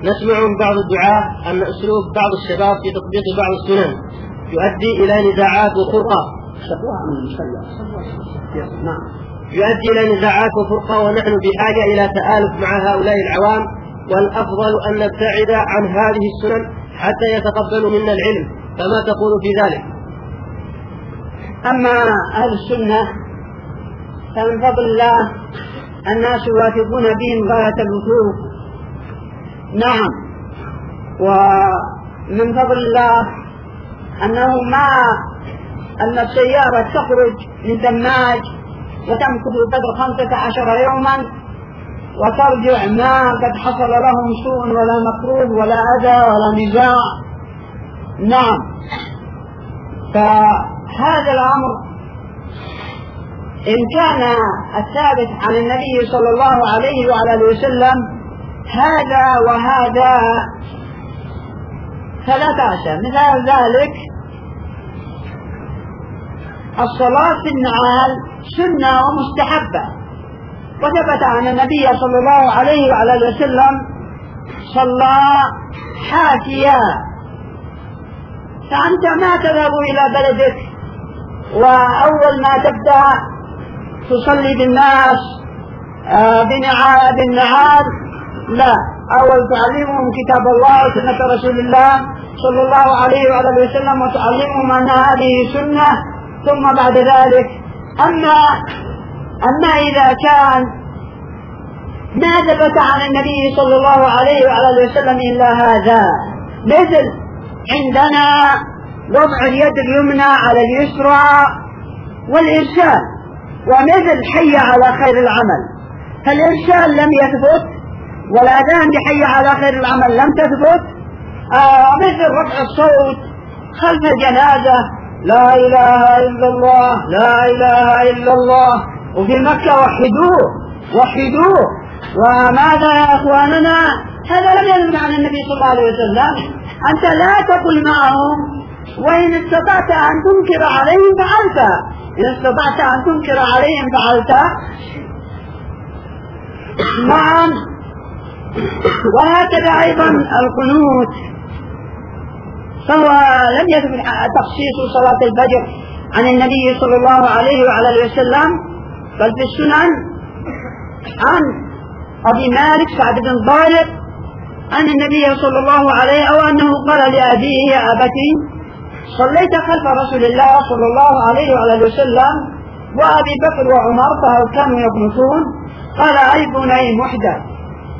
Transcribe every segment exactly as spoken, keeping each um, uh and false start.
نسمع من بعض الدعاة أن أسلوب بعض الشباب في تطبيق بعض السنن يؤدي إلى نزاعات وفرقة يؤدي إلى نزاعات وفرقة ونحن بحاجة إلى تآلف مع هؤلاء العوام، والأفضل أن نبتعد عن هذه السنن حتى يتقبلوا منا العلم، فما تقول في ذلك؟ أما أهل السنة فمن فضل الله الناس يوافقون بهم غاية الوثوق، نعم، ومن فضل الله أنه ما أن السيارة تخرج من دماج وتمكث قدر خمسة عشر يوما وترجع ما قد حصل لهم سوء ولا مكروه ولا أذى ولا نزاع، نعم. فهذا الأمر إن كان الثابت عن النبي صلى الله عليه وعلى وسلم هذا وهذا فلا تأسى. مثال ذلك الصلاة في النعال سنة ومستحبة، وثبت عن النبي صلى الله عليه وعلى وسلم صلى حافيا، فأنت ما تذهب إلى بلدك وأول ما تبدأ تصلي بالناس بالنعال، لا، أول تعلمهم كتاب الله وسنة رسول الله صلى الله عليه وعلى وسلم وتعلمهم أن هذه سنة، ثم بعد ذلك أما أما إذا كان ما ثبت عن النبي صلى الله عليه وعلى وسلم إلا هذا، مثل عندنا وضع اليد اليمنى على اليسرى والإرسال، ومثل حي على خير العمل، فالإرسال لم يثبت والأذان بحي على خير العمل لم تثبت. آه مثل رفع الصوت خلف الجنازة، لا إله إلا الله لا إله إلا الله، وفي مكة وحدوه وحدوه، وماذا يا أخواننا؟ هذا لم يثبت عن النبي صلى الله عليه وسلم. أنت لا تقل معهم، وإن استطعت أن تنكر عليهم فعلت، إن استطعت أن تنكر عليهم فعلت، نعم. وهكذا أيضا القنوت، فهو لم يثبت تخصيص صلاة الفجر عن النبي صلى الله عليه وعلى وسلم، بل في السنن عن أبي مالك سعد بن طارق أن النبي صلى الله عليه أو أنه قال لأبيه يا أبتي صليت خلف رسول الله صلى الله عليه وعلى وسلم وأبي بكر وعمر فهل كانوا يقنطون؟ قال أي بني محدث.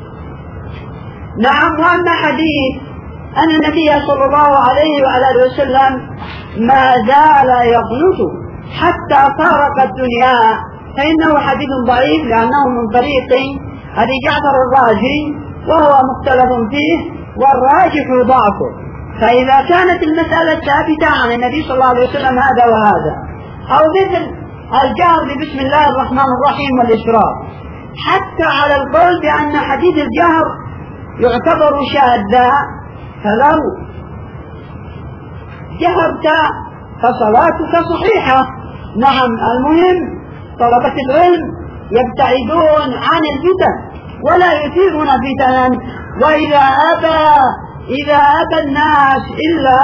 نعم. وأما حديث أن النبي صلى الله عليه وعلى وسلم ما زال يقنط حتى فارق الدنيا، فإنه حديث ضعيف لأنه من طريق أبي جعفر الرازي وهو مختلف فيه والراجح ضعفه. فإذا كانت المسألة ثابتة عن النبي صلى الله عليه وسلم هذا وهذا، أو مثل الجهر بسم الله الرحمن الرحيم والإسراء، حتى على القول بأن حديث الجهر يعتبر شاذا، فلو جهرت فصلاتك صحيحة. نعم. المهم طلبة العلم يبتعدون عن الفتن ولا يثيرون فتنا، وإذا أبى إذا أبى الناس إلا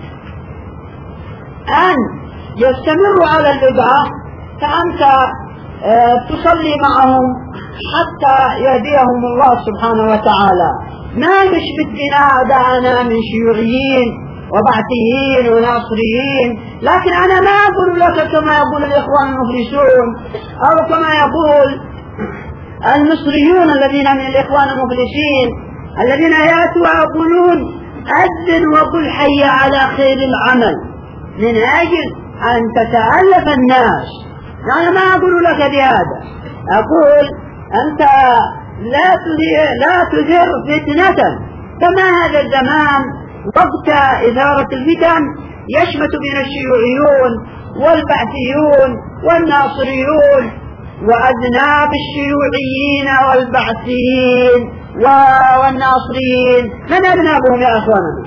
أن يستمروا على البدعة فأنت تصلي معهم حتى يهديهم الله سبحانه وتعالى. ما نشبت بنا أعداءنا من شيوعيين وبعثيين وناصريين، لكن أنا ما أقول لك كما يقول الإخوان المفلسون أو كما يقول المصريون الذين من الإخوان المفلسين الذين يأتوا ويقولون أذن وقل حي على خير العمل من أجل أن تتألف الناس. أنا ما أقول لك بهذا، أقول أنت لا لا تثير فتنة، كما هذا الزمان وقت إثارة الفتن يشمت بين الشيوعيون والبعثيون والناصريون وأذناب الشيوعيين والبعثيين والناصريين. من أذنابهم يا أخوانا؟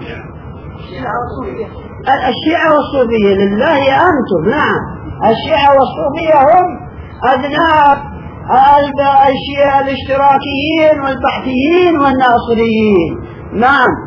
الشيعة والصوفية. لله أنتم. نعم. الشيعة والصوفية هم أذناب الشيعة الاشتراكيين والبعثيين والناصريين. نعم